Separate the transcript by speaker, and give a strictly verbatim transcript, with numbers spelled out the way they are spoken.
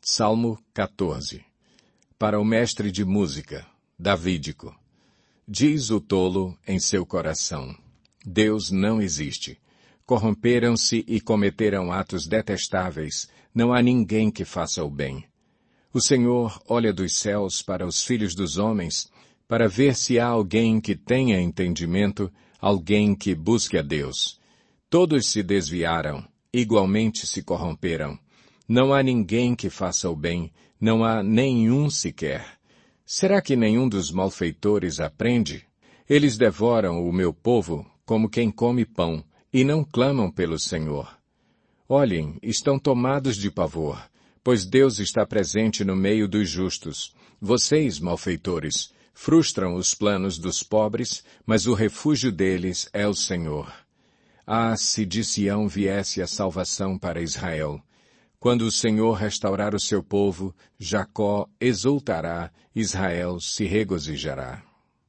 Speaker 1: Salmo quatorze. Para o mestre de música, davídico. Diz o tolo em seu coração: Deus não existe. Corromperam-se e cometeram atos detestáveis. Não há ninguém que faça o bem. O Senhor olha dos céus para os filhos dos homens, para ver se há alguém que tenha entendimento, alguém que busque a Deus. Todos se desviaram, igualmente se corromperam. Não há ninguém que faça o bem, não há nenhum sequer. Será que nenhum dos malfeitores aprende? Eles devoram o meu povo como quem come pão, e não clamam pelo Senhor. Olhem, estão tomados de pavor, pois Deus está presente no meio dos justos. Vocês, malfeitores, frustram os planos dos pobres, mas o refúgio deles é o Senhor. Ah, se de Sião viesse a salvação para Israel! Quando o Senhor restaurar o seu povo, Jacó exultará, Israel se regozijará.